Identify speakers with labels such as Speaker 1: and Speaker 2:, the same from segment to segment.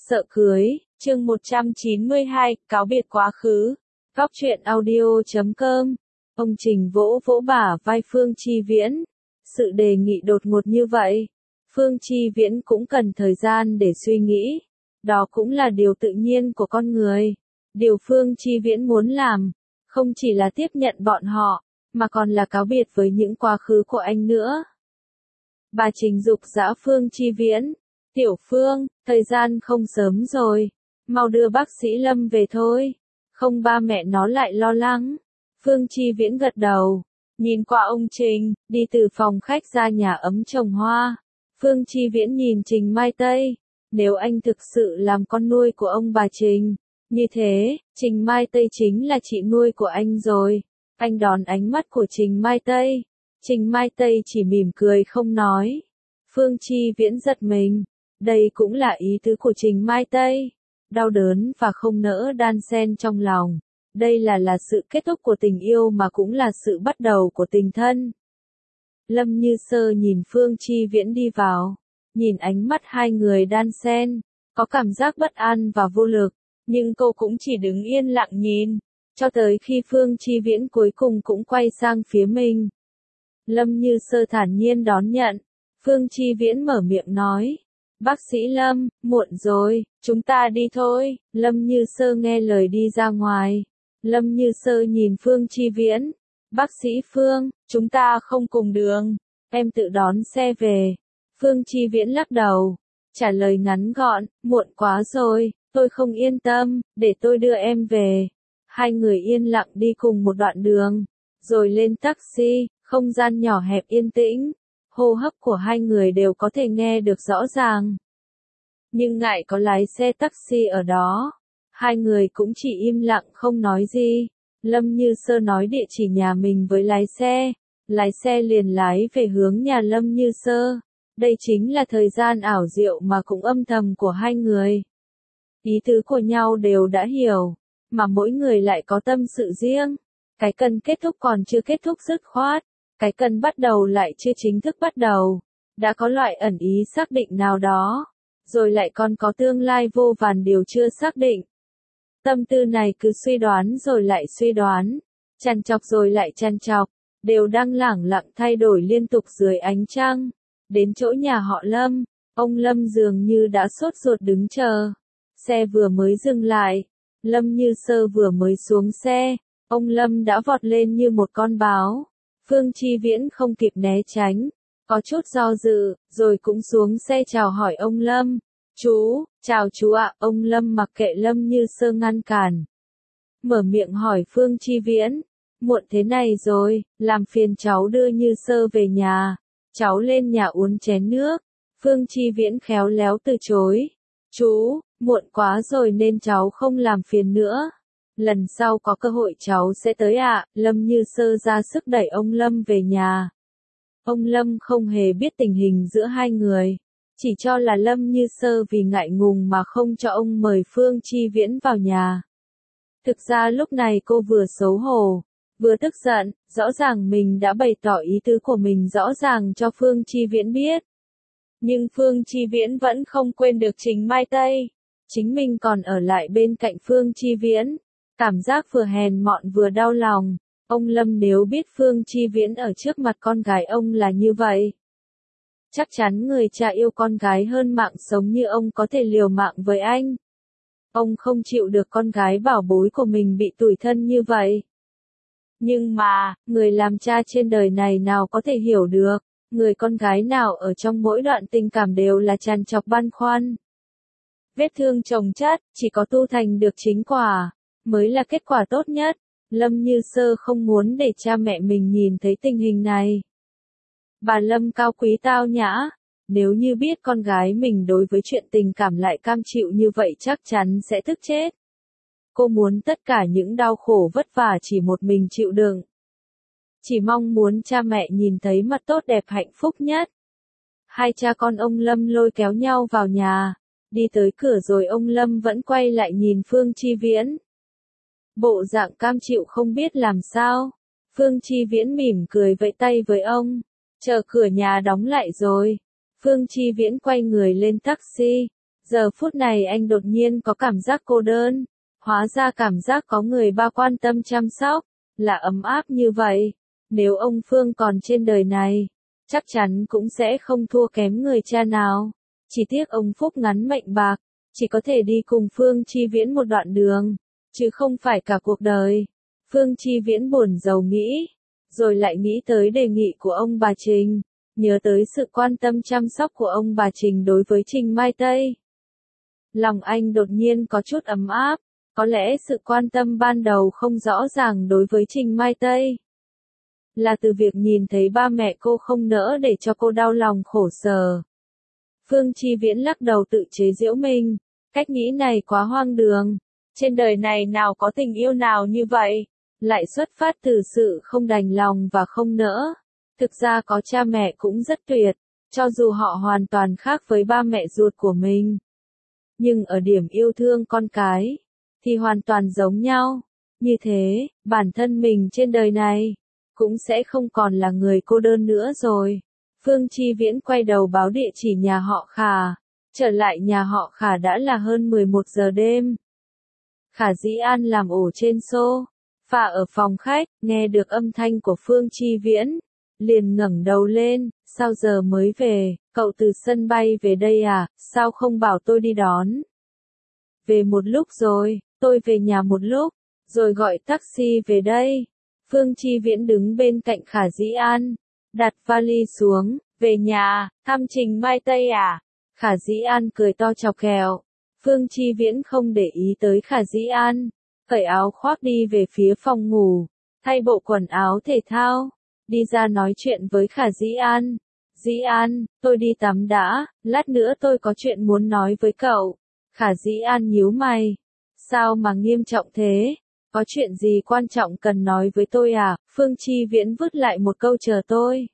Speaker 1: Sợ cưới, chương 192, cáo biệt quá khứ. Góc truyện audio.com. Ông Trình vỗ vỗ bả vai Phương Chi Viễn. Sự đề nghị đột ngột như vậy, Phương Chi Viễn cũng cần thời gian để suy nghĩ. Đó cũng là điều tự nhiên của con người. Điều Phương Chi Viễn muốn làm, không chỉ là tiếp nhận bọn họ, mà còn là cáo biệt với những quá khứ của anh nữa. Bà Trình giục giã Phương Chi Viễn. Tiểu Phương, thời gian không sớm rồi, mau đưa bác sĩ Lâm về thôi, không ba mẹ nó lại lo lắng. Phương Chi Viễn gật đầu, nhìn qua ông Trình, đi từ phòng khách ra nhà ấm trồng hoa. Phương Chi Viễn nhìn Trình Mai Tây, nếu anh thực sự làm con nuôi của ông bà Trình, như thế, Trình Mai Tây chính là chị nuôi của anh rồi. Anh đón ánh mắt của Trình Mai Tây, Trình Mai Tây chỉ mỉm cười không nói. Phương Chi Viễn giật mình. Đây cũng là ý tứ của Trình Mai Tây. Đau đớn và không nỡ đan xen trong lòng. Đây là sự kết thúc của tình yêu mà cũng là sự bắt đầu của tình thân. Lâm Như Sơ nhìn Phương Chi Viễn đi vào. Nhìn ánh mắt hai người đan xen. Có cảm giác bất an và vô lực. Nhưng cô cũng chỉ đứng yên lặng nhìn. Cho tới khi Phương Chi Viễn cuối cùng cũng quay sang phía mình. Lâm Như Sơ thản nhiên đón nhận. Phương Chi Viễn mở miệng nói. Bác sĩ Lâm, muộn rồi, chúng ta đi thôi. Lâm Như Sơ nghe lời đi ra ngoài. Lâm Như Sơ nhìn Phương Chi Viễn. Bác sĩ Phương, chúng ta không cùng đường. Em tự đón xe về. Phương Chi Viễn lắc đầu. Trả lời ngắn gọn, muộn quá rồi, tôi không yên tâm, để tôi đưa em về. Hai người yên lặng đi cùng một đoạn đường. Rồi lên taxi, không gian nhỏ hẹp yên tĩnh. Hô hấp của hai người đều có thể nghe được rõ ràng. Nhưng ngại có lái xe taxi ở đó. Hai người cũng chỉ im lặng không nói gì. Lâm Như Sơ nói địa chỉ nhà mình với lái xe. Lái xe liền lái về hướng nhà Lâm Như Sơ. Đây chính là thời gian ảo diệu mà cũng âm thầm của hai người. Ý tứ của nhau đều đã hiểu. Mà mỗi người lại có tâm sự riêng. Cái cần kết thúc còn chưa kết thúc dứt khoát. Cái cần bắt đầu lại chưa chính thức bắt đầu. Đã có loại ẩn ý xác định nào đó. Rồi lại còn có tương lai vô vàn điều chưa xác định. Tâm tư này cứ suy đoán rồi lại suy đoán. Trằn trọc rồi lại trằn trọc. Đều đang lẳng lặng thay đổi liên tục dưới ánh trăng. Đến chỗ nhà họ Lâm. Ông Lâm dường như đã sốt ruột đứng chờ. Xe vừa mới dừng lại. Lâm Như Sơ vừa mới xuống xe. Ông Lâm đã vọt lên như một con báo. Phương Chi Viễn không kịp né tránh, có chút do dự, rồi cũng xuống xe chào hỏi ông Lâm. Chú, chào chú ạ, ông Lâm mặc kệ Lâm Như Sơ ngăn cản. Mở miệng hỏi Phương Chi Viễn, muộn thế này rồi, làm phiền cháu đưa Như Sơ về nhà, cháu lên nhà uống chén nước. Phương Chi Viễn khéo léo từ chối. Chú, muộn quá rồi nên cháu không làm phiền nữa. Lần sau có cơ hội cháu sẽ tới ạ. Lâm Như Sơ ra sức đẩy ông Lâm về nhà. Ông Lâm không hề biết tình hình giữa hai người. Chỉ cho là Lâm Như Sơ vì ngại ngùng mà không cho ông mời Phương Chi Viễn vào nhà. Thực ra lúc này cô vừa xấu hổ, vừa tức giận, rõ ràng mình đã bày tỏ ý tứ của mình rõ ràng cho Phương Chi Viễn biết. Nhưng Phương Chi Viễn vẫn không quên được Trình Mai Tây. Chính mình còn ở lại bên cạnh Phương Chi Viễn. Cảm giác vừa hèn mọn vừa đau lòng. Ông Lâm nếu biết Phương Chi Viễn ở trước mặt con gái ông là như vậy. Chắc chắn người cha yêu con gái hơn mạng sống như ông có thể liều mạng với anh. Ông không chịu được con gái bảo bối của mình bị tủi thân như vậy. Nhưng mà, người làm cha trên đời này nào có thể hiểu được, người con gái nào ở trong mỗi đoạn tình cảm đều là tràn trọc băn khoăn. Vết thương chồng chất, chỉ có tu thành được chính quả mới là kết quả tốt nhất. Lâm Như Sơ không muốn để cha mẹ mình nhìn thấy tình hình này. Bà Lâm cao quý tao nhã, nếu như biết con gái mình đối với chuyện tình cảm lại cam chịu như vậy chắc chắn sẽ tức chết. Cô muốn tất cả những đau khổ vất vả chỉ một mình chịu đựng. Chỉ mong muốn cha mẹ nhìn thấy mặt tốt đẹp hạnh phúc nhất. Hai cha con ông Lâm lôi kéo nhau vào nhà. Đi tới cửa rồi ông Lâm vẫn quay lại nhìn Phương Chi Viễn. Bộ dạng cam chịu không biết làm sao. Phương Chi Viễn mỉm cười vẫy tay với ông. Chờ cửa nhà đóng lại rồi. Phương Chi Viễn quay người lên taxi. Giờ phút này anh đột nhiên có cảm giác cô đơn. Hóa ra cảm giác có người ba quan tâm chăm sóc, là ấm áp như vậy. Nếu ông Phương còn trên đời này, chắc chắn cũng sẽ không thua kém người cha nào. Chỉ tiếc ông Phúc ngắn mệnh bạc, chỉ có thể đi cùng Phương Chi Viễn một đoạn đường, chứ không phải cả cuộc đời. Phương Chi Viễn buồn rầu nghĩ, rồi lại nghĩ tới đề nghị của ông bà Trình, nhớ tới sự quan tâm chăm sóc của ông bà Trình đối với Trình Mai Tây. Lòng anh đột nhiên có chút ấm áp, có lẽ sự quan tâm ban đầu không rõ ràng đối với Trình Mai Tây. Là từ việc nhìn thấy ba mẹ cô không nỡ để cho cô đau lòng khổ sở. Phương Chi Viễn lắc đầu tự chế giễu mình, cách nghĩ này quá hoang đường. Trên đời này nào có tình yêu nào như vậy, lại xuất phát từ sự không đành lòng và không nỡ. Thực ra có cha mẹ cũng rất tuyệt, cho dù họ hoàn toàn khác với ba mẹ ruột của mình. Nhưng ở điểm yêu thương con cái, thì hoàn toàn giống nhau. Như thế, bản thân mình trên đời này, cũng sẽ không còn là người cô đơn nữa rồi. Phương Chi Viễn quay đầu báo địa chỉ nhà họ Khả. Trở lại nhà họ Khả đã là hơn 11 giờ đêm. Khả Dĩ An làm ổ trên sofa ở phòng khách, nghe được âm thanh của Phương Chi Viễn, liền ngẩng đầu lên, sao giờ mới về, cậu từ sân bay về đây à, sao không bảo tôi đi đón? Về một lúc rồi, tôi về nhà một lúc, rồi gọi taxi về đây. Phương Chi Viễn đứng bên cạnh Khả Dĩ An, đặt vali xuống, về nhà, thăm Trình Mai Tây à? Khả Dĩ An cười to chọc ghẹo. Phương Chi Viễn không để ý tới Khả Dĩ An, cởi áo khoác đi về phía phòng ngủ, thay bộ quần áo thể thao, đi ra nói chuyện với Khả Dĩ An. Dĩ An, tôi đi tắm đã, lát nữa tôi có chuyện muốn nói với cậu. Khả Dĩ An nhíu mày. Sao mà nghiêm trọng thế? Có chuyện gì quan trọng cần nói với tôi à? Phương Chi Viễn vứt lại một câu chờ tôi.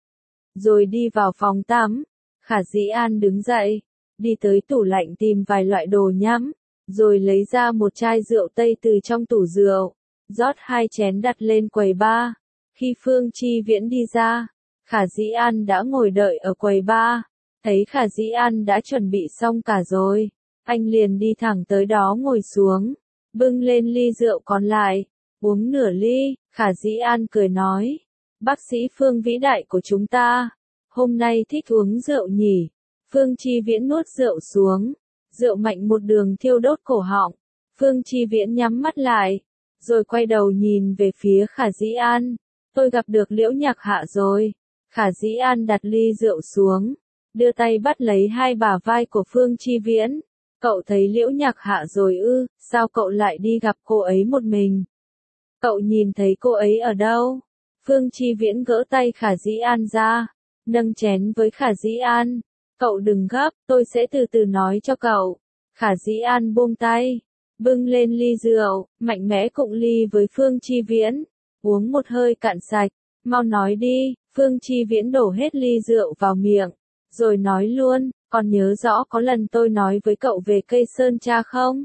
Speaker 1: Rồi đi vào phòng tắm. Khả Dĩ An đứng dậy, đi tới tủ lạnh tìm vài loại đồ nhắm, rồi lấy ra một chai rượu Tây từ trong tủ rượu, rót 2 chén đặt lên quầy bar. Khi Phương Chi Viễn đi ra, Khả Dĩ An đã ngồi đợi ở quầy bar. Thấy Khả Dĩ An đã chuẩn bị xong cả rồi, anh liền đi thẳng tới đó ngồi xuống, bưng lên ly rượu còn lại, uống nửa ly. Khả Dĩ An cười nói, bác sĩ Phương vĩ đại của chúng ta, hôm nay thích uống rượu nhỉ? Phương Chi Viễn nuốt rượu xuống, rượu mạnh một đường thiêu đốt cổ họng. Phương Chi Viễn nhắm mắt lại, rồi quay đầu nhìn về phía Khả Dĩ An. Tôi gặp được Liễu Nhạc Hạ rồi. Khả Dĩ An đặt ly rượu xuống, đưa tay bắt lấy hai bả vai của Phương Chi Viễn. Cậu thấy Liễu Nhạc Hạ rồi ư? Sao cậu lại đi gặp cô ấy một mình? Cậu nhìn thấy cô ấy ở đâu? Phương Chi Viễn gỡ tay Khả Dĩ An ra, nâng chén với Khả Dĩ An. Cậu đừng gấp, tôi sẽ từ từ nói cho cậu. Khả Dĩ An buông tay, bưng lên ly rượu, mạnh mẽ cụng ly với Phương Chi Viễn, uống một hơi cạn sạch. Mau nói đi. Phương Chi Viễn đổ hết ly rượu vào miệng, rồi nói luôn, còn nhớ rõ có lần tôi nói với cậu về cây sơn tra không?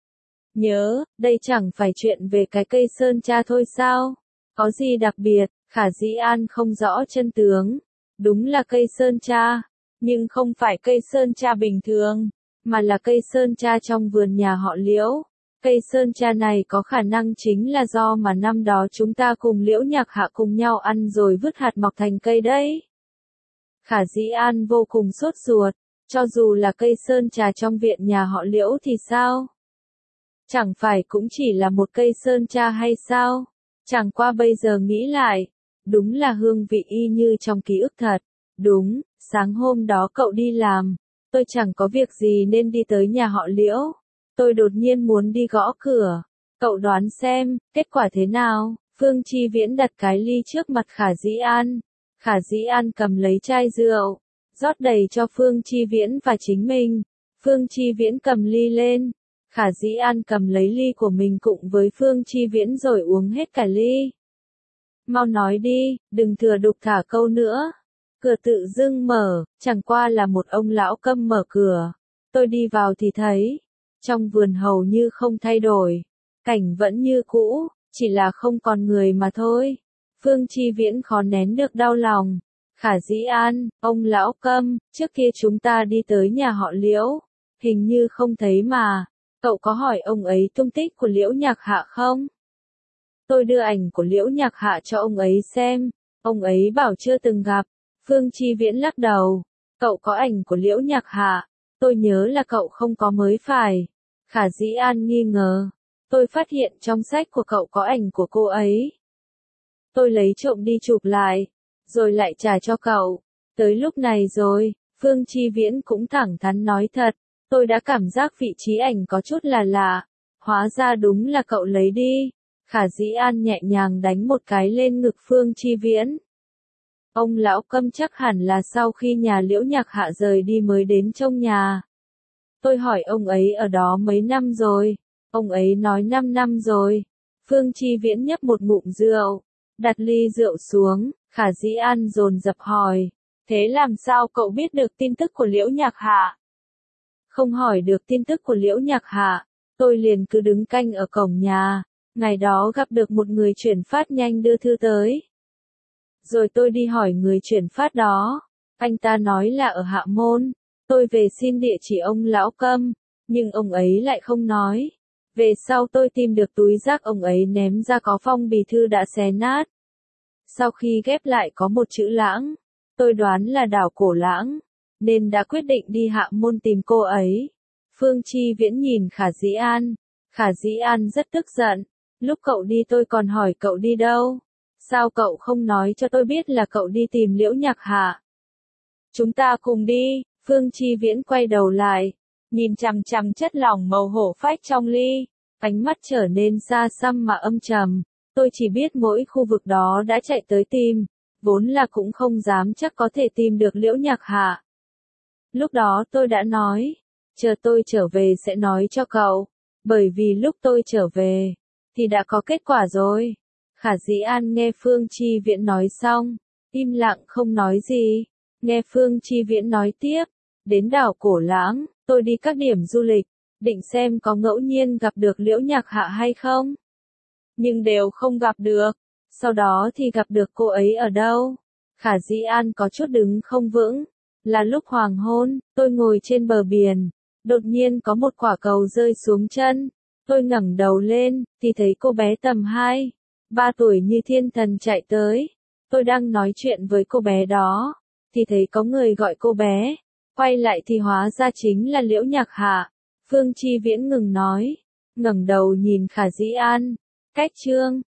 Speaker 1: Nhớ, đây chẳng phải chuyện về cái cây sơn tra thôi sao? Có gì đặc biệt? Khả Dĩ An không rõ chân tướng. Đúng là cây sơn tra, nhưng không phải cây sơn tra bình thường, mà là cây sơn tra trong vườn nhà họ Liễu. Cây sơn tra này có khả năng chính là do mà năm đó chúng ta cùng Liễu Nhạc Hạ cùng nhau ăn rồi vứt hạt mọc thành cây đấy. Khả Dĩ An vô cùng sốt ruột, cho dù là cây sơn trà trong viện nhà họ Liễu thì sao? Chẳng phải cũng chỉ là một cây sơn tra hay sao? Chẳng qua bây giờ nghĩ lại, đúng là hương vị y như trong ký ức thật. Đúng, sáng hôm đó cậu đi làm, tôi chẳng có việc gì nên đi tới nhà họ Liễu. Tôi đột nhiên muốn đi gõ cửa. Cậu đoán xem, kết quả thế nào? Phương Chi Viễn đặt cái ly trước mặt Khả Dĩ An. Khả Dĩ An cầm lấy chai rượu, rót đầy cho Phương Chi Viễn và chính mình. Phương Chi Viễn cầm ly lên. Khả Dĩ An cầm lấy ly của mình cùng với Phương Chi Viễn rồi uống hết cả ly. Mau nói đi, đừng thừa đục thả câu nữa. Cửa tự dưng mở, chẳng qua là một ông lão câm mở cửa. Tôi đi vào thì thấy, trong vườn hầu như không thay đổi, cảnh vẫn như cũ, chỉ là không còn người mà thôi. Phương Chi Viễn khó nén được đau lòng. Khả Dĩ An, ông lão câm, trước kia chúng ta đi tới nhà họ Liễu, Hình như không thấy mà. Cậu có hỏi ông ấy tung tích của Liễu Nhạc Hạ không? Tôi đưa ảnh của Liễu Nhạc Hạ cho ông ấy xem. Ông ấy bảo chưa từng gặp. Phương Chi Viễn lắc đầu. Cậu có ảnh của Liễu Nhạc Hạ. Tôi nhớ là cậu không có mới phải. Khả Dĩ An nghi ngờ. Tôi phát hiện trong sách của cậu có ảnh của cô ấy. Tôi lấy trộm đi chụp lại, rồi lại trả cho cậu. Tới lúc này rồi, Phương Chi Viễn cũng thẳng thắn nói thật. Tôi đã cảm giác vị trí ảnh có chút là lạ. Hóa ra đúng là cậu lấy đi. Khả Dĩ An nhẹ nhàng đánh một cái lên ngực Phương Chi Viễn. Ông lão Câm chắc hẳn là sau khi nhà Liễu Nhạc Hạ rời đi mới đến trông nhà. Tôi hỏi ông ấy ở đó mấy năm rồi. Ông ấy nói 5 năm rồi. Phương Chi Viễn nhấp một ngụm rượu, đặt ly rượu xuống. Khả Dĩ An dồn dập hỏi. Thế làm sao cậu biết được tin tức của Liễu Nhạc Hạ? Không hỏi được tin tức của Liễu Nhạc Hạ, tôi liền cứ đứng canh ở cổng nhà. Ngày đó gặp được một người chuyển phát nhanh đưa thư tới. Rồi tôi đi hỏi người chuyển phát đó. Anh ta nói là ở Hạ Môn. Tôi về xin địa chỉ ông lão Câm, nhưng ông ấy lại không nói. Về sau tôi tìm được túi rác ông ấy ném ra có phong bì thư đã xé nát. Sau khi ghép lại có một chữ Lãng. Tôi đoán là đảo Cổ Lãng, nên đã quyết định đi Hạ Môn tìm cô ấy. Phương Chi Viễn nhìn Khả Dĩ An. Khả Dĩ An rất tức giận. Lúc cậu đi tôi còn hỏi cậu đi đâu. Sao cậu không nói cho tôi biết là cậu đi tìm Liễu Nhạc Hạ? Chúng ta cùng đi. Phương Chi Viễn quay đầu lại, nhìn chằm chằm chất lỏng màu hổ phách trong ly. Ánh mắt trở nên xa xăm mà âm trầm. Tôi chỉ biết mỗi khu vực đó đã chạy tới tìm. Vốn là cũng không dám chắc có thể tìm được Liễu Nhạc Hạ. Lúc đó tôi đã nói, chờ tôi trở về sẽ nói cho cậu. Bởi vì lúc tôi trở về, thì đã có kết quả rồi. Khả Dĩ An nghe Phương Chi Viễn nói xong, im lặng không nói gì. Nghe Phương Chi Viễn nói tiếp, đến đảo Cổ Lãng, tôi đi các điểm du lịch, định xem có ngẫu nhiên gặp được Liễu Nhạc Hạ hay không. Nhưng đều không gặp được. Sau đó thì gặp được cô ấy ở đâu? Khả Dĩ An có chút đứng không vững. Là lúc hoàng hôn, tôi ngồi trên bờ biển. Đột nhiên có một quả cầu rơi xuống chân. Tôi ngẩng đầu lên, thì thấy cô bé tầm 2, 3 tuổi như thiên thần chạy tới. Tôi đang nói chuyện với cô bé đó, thì thấy có người gọi cô bé. Quay lại thì hóa ra chính là Liễu Nhạc Hạ. Phương Chi Viễn ngừng nói, ngẩng đầu nhìn Khả Dĩ An. Cách chương